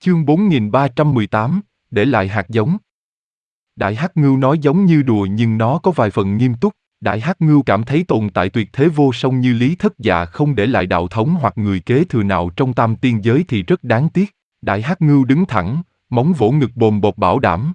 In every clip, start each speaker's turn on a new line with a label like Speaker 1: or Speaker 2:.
Speaker 1: Chương 4318, để lại hạt giống. Đại Hắc Ngưu nói giống như đùa nhưng nó có vài phần nghiêm túc. Đại Hắc Ngưu cảm thấy tồn tại tuyệt thế vô song như Lý Thất Dạ không để lại đạo thống hoặc người kế thừa nào trong tam tiên giới thì rất đáng tiếc. Đại Hắc Ngưu đứng thẳng, móng vỗ ngực bồm bột bảo đảm.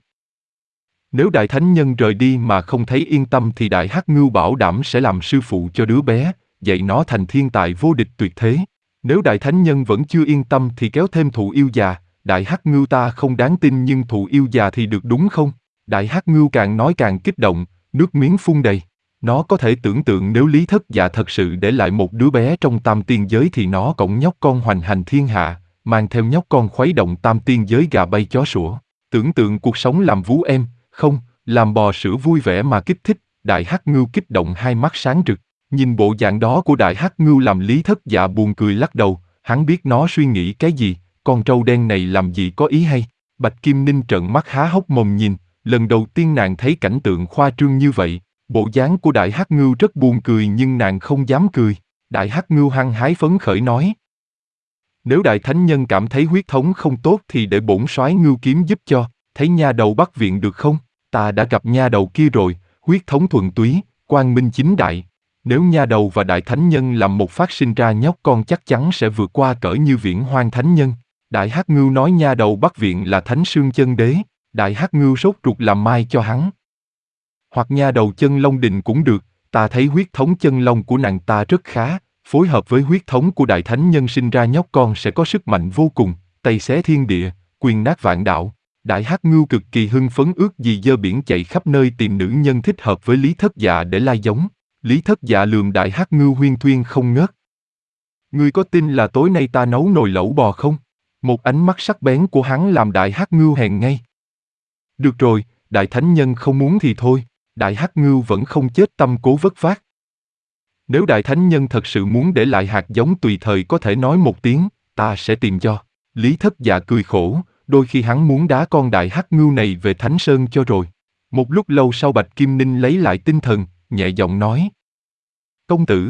Speaker 1: Nếu Đại Thánh Nhân rời đi mà không thấy yên tâm thì Đại Hắc Ngưu bảo đảm sẽ làm sư phụ cho đứa bé, dạy nó thành thiên tài vô địch tuyệt thế. Nếu Đại Thánh Nhân vẫn chưa yên tâm thì kéo thêm thụ yêu già. Đại Hắc Ngưu ta không đáng tin nhưng thụ yêu già thì được đúng không? Đại Hắc Ngưu càng nói càng kích động, nước miếng phun đầy. Nó có thể tưởng tượng nếu Lý Thất Dạ thật sự để lại một đứa bé trong tam tiên giới thì nó cõng nhóc con hoành hành thiên hạ, mang theo nhóc con khuấy động tam tiên giới gà bay chó sủa. Tưởng tượng cuộc sống làm vú em, không, làm bò sữa vui vẻ mà kích thích. Đại Hắc Ngưu kích động hai mắt sáng rực. Nhìn bộ dạng đó của Đại Hắc Ngưu làm Lý Thất Dạ buồn cười lắc đầu, hắn biết nó suy nghĩ cái gì, con trâu đen này làm gì có ý hay. Bạch Kim Ninh trợn mắt há hốc mồm nhìn, lần đầu tiên nàng thấy cảnh tượng khoa trương như vậy. Bộ dáng của Đại Hắc Ngưu rất buồn cười nhưng nàng không dám cười. Đại Hắc Ngưu hăng hái phấn khởi nói: Nếu Đại Thánh Nhân cảm thấy huyết thống không tốt thì để bổn soái Ngưu Kiếm giúp cho, thấy nha đầu Bắc Viện được không? Ta đã gặp nha đầu kia rồi, huyết thống thuần túy, quang minh chính đại. Nếu nha đầu và Đại Thánh Nhân làm một phát sinh ra nhóc con chắc chắn sẽ vượt qua cỡ như Viễn Hoang Thánh Nhân. Đại Hắc Ngưu nói nha đầu Bắc Viện là Thánh Sương Chân Đế. Đại Hắc Ngưu sốt ruột làm mai cho hắn. Hoặc nha đầu Chân Long Đình cũng được, ta thấy huyết thống chân long của nàng ta rất khá, phối hợp với huyết thống của Đại Thánh Nhân sinh ra nhóc con sẽ có sức mạnh vô cùng, tây xé thiên địa, quyền nát vạn đạo. Đại Hắc Ngưu cực kỳ hưng phấn ước gì dơ biển chạy khắp nơi tìm nữ nhân thích hợp với Lý Thất Dạ để lai giống. Lý Thất Dạ lườm Đại Hắc Ngưu huyên thuyên không ngớt. Ngươi có tin là tối nay ta nấu nồi lẩu bò không? Một ánh mắt sắc bén của hắn làm Đại Hắc Ngưu hèn ngay. Được rồi, Đại Thánh Nhân không muốn thì thôi. Đại Hắc Ngưu vẫn không chết tâm cố vất vát. Nếu Đại Thánh Nhân thật sự muốn để lại hạt giống tùy thời có thể nói một tiếng, ta sẽ tìm cho. Lý Thất Dạ cười khổ, đôi khi hắn muốn đá con Đại Hắc Ngưu này về Thánh Sơn cho rồi. Một lúc lâu sau Bạch Kim Ninh lấy lại tinh thần, nhẹ giọng nói: Công tử,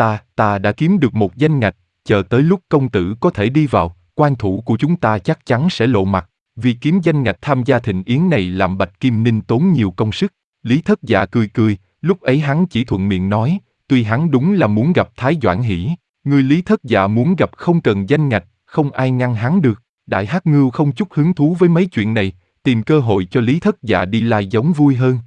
Speaker 1: ta đã kiếm được một danh ngạch, chờ tới lúc công tử có thể đi vào, quan thủ của chúng ta chắc chắn sẽ lộ mặt. Vì kiếm danh ngạch tham gia thịnh yến này làm Bạch Kim Ninh tốn nhiều công sức. Lý Thất Dạ cười cười, lúc ấy hắn chỉ thuận miệng nói, tuy hắn đúng là muốn gặp Thái Doãn Hỷ, người Lý Thất Dạ muốn gặp không cần danh ngạch, không ai ngăn hắn được. Đại Hắc Ngưu không chút hứng thú với mấy chuyện này, tìm cơ hội cho Lý Thất Dạ đi lai giống vui hơn.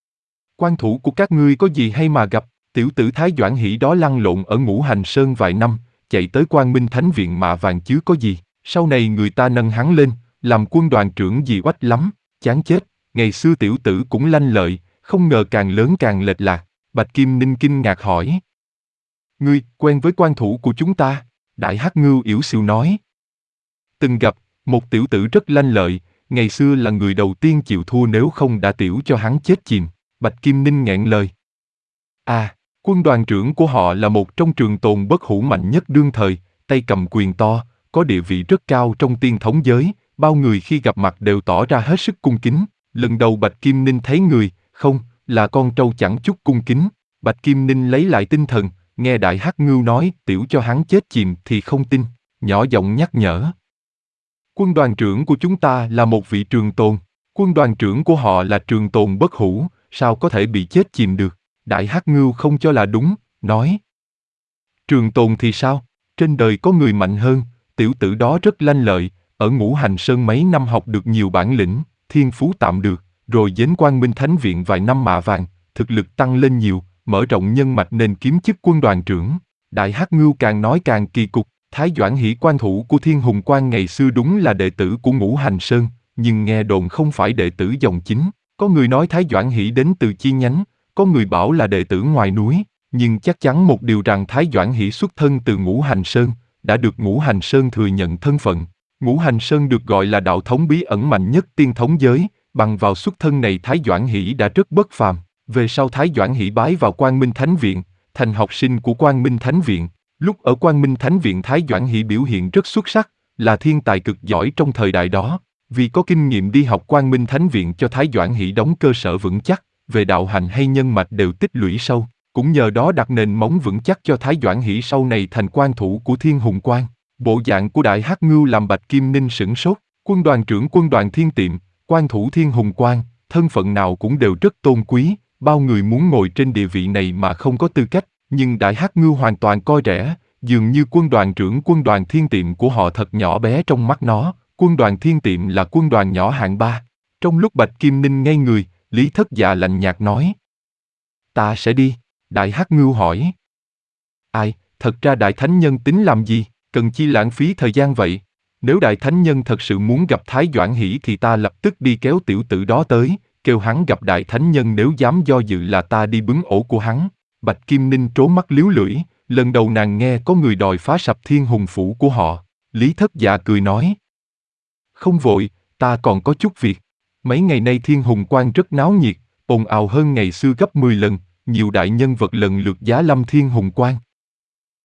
Speaker 1: Quan thủ của các ngươi có gì hay mà gặp, tiểu tử Thái Doãn Hỷ đó lăn lộn ở Ngũ Hành Sơn vài năm, chạy tới Quang Minh Thánh Viện mạ vàng chứ có gì, sau này người ta nâng hắn lên, làm quân đoàn trưởng gì oách lắm, chán chết, ngày xưa tiểu tử cũng lanh lợi, không ngờ càng lớn càng lệch lạc. Bạch Kim Ninh kinh ngạc hỏi: Ngươi quen với quan thủ của chúng ta? Đại Hắc Ngưu yểu xìu nói: Từng gặp, một tiểu tử rất lanh lợi, ngày xưa là người đầu tiên chịu thua nếu không đã tiểu cho hắn chết chìm. Bạch Kim Ninh nghẹn lời. À, quân đoàn trưởng của họ là một trong trường tồn bất hủ mạnh nhất đương thời, tay cầm quyền to, có địa vị rất cao trong tiên thống giới, bao người khi gặp mặt đều tỏ ra hết sức cung kính. Lần đầu Bạch Kim Ninh thấy người, không, là con trâu chẳng chút cung kính. Bạch Kim Ninh lấy lại tinh thần, nghe Đại Hắc Ngưu nói tiểu cho hắn chết chìm thì không tin, nhỏ giọng nhắc nhở. Quân đoàn trưởng của chúng ta là một vị trường tồn, quân đoàn trưởng của họ là trường tồn bất hủ, sao có thể bị chết chìm được? Đại Hắc Ngưu không cho là đúng, nói. Trường tồn thì sao? Trên đời có người mạnh hơn, tiểu tử đó rất lanh lợi, ở Ngũ Hành Sơn mấy năm học được nhiều bản lĩnh, thiên phú tạm được, rồi đến Quang Minh Thánh Viện vài năm mạ vàng, thực lực tăng lên nhiều, mở rộng nhân mạch nên kiếm chức quân đoàn trưởng. Đại Hắc Ngưu càng nói càng kỳ cục, Thái Doãn Hỷ quan thủ của Thiên Hùng Quan ngày xưa đúng là đệ tử của Ngũ Hành Sơn, nhưng nghe đồn không phải đệ tử dòng chính. Có người nói Thái Doãn Hỷ đến từ chi nhánh, có người bảo là đệ tử ngoài núi, nhưng chắc chắn một điều rằng Thái Doãn Hỷ xuất thân từ Ngũ Hành Sơn, đã được Ngũ Hành Sơn thừa nhận thân phận. Ngũ Hành Sơn được gọi là đạo thống bí ẩn mạnh nhất tiên thống giới, bằng vào xuất thân này Thái Doãn Hỷ đã rất bất phàm. Về sau Thái Doãn Hỷ bái vào Quang Minh Thánh Viện, thành học sinh của Quang Minh Thánh Viện. Lúc ở Quang Minh Thánh Viện Thái Doãn Hỷ biểu hiện rất xuất sắc, là thiên tài cực giỏi trong thời đại đó. Vì có kinh nghiệm đi học Quang Minh Thánh Viện cho Thái Doãn Hỷ đóng cơ sở vững chắc, về đạo hành hay nhân mạch đều tích lũy sâu, cũng nhờ đó đặt nền móng vững chắc cho Thái Doãn Hỷ sau này thành quan thủ của Thiên Hùng Quan. Bộ dạng của Đại Hắc Ngưu làm Bạch Kim Ninh sửng sốt, Quân đoàn trưởng quân đoàn Thiên Tiệm, quan thủ Thiên Hùng Quan, thân phận nào cũng đều rất tôn quý, bao người muốn ngồi trên địa vị này mà không có tư cách, nhưng Đại Hắc Ngưu hoàn toàn coi rẻ, dường như quân đoàn trưởng quân đoàn Thiên Tiệm của họ thật nhỏ bé trong mắt nó, quân đoàn Thiên Tiệm là quân đoàn nhỏ hạng 3. Trong lúc Bạch Kim Ninh ngây người, Lý Thất Dạ lạnh nhạt nói. Ta sẽ đi, Đại Hắc Ngưu hỏi. Ai, thật ra Đại Thánh Nhân tính làm gì, cần chi lãng phí thời gian vậy? Nếu Đại Thánh Nhân thật sự muốn gặp Thái Doãn Hỷ thì ta lập tức đi kéo tiểu tử đó tới, kêu hắn gặp Đại Thánh Nhân, nếu dám do dự là ta đi bứng ổ của hắn. Bạch Kim Ninh trố mắt liếu lưỡi, lần đầu nàng nghe có người đòi phá sập Thiên Hùng Phủ của họ. Lý Thất Dạ cười nói. Không vội, ta còn có chút việc. Mấy ngày nay Thiên Hùng Quan rất náo nhiệt, ồn ào hơn ngày xưa gấp 10 lần, nhiều đại nhân vật lần lượt giá lâm Thiên Hùng Quan.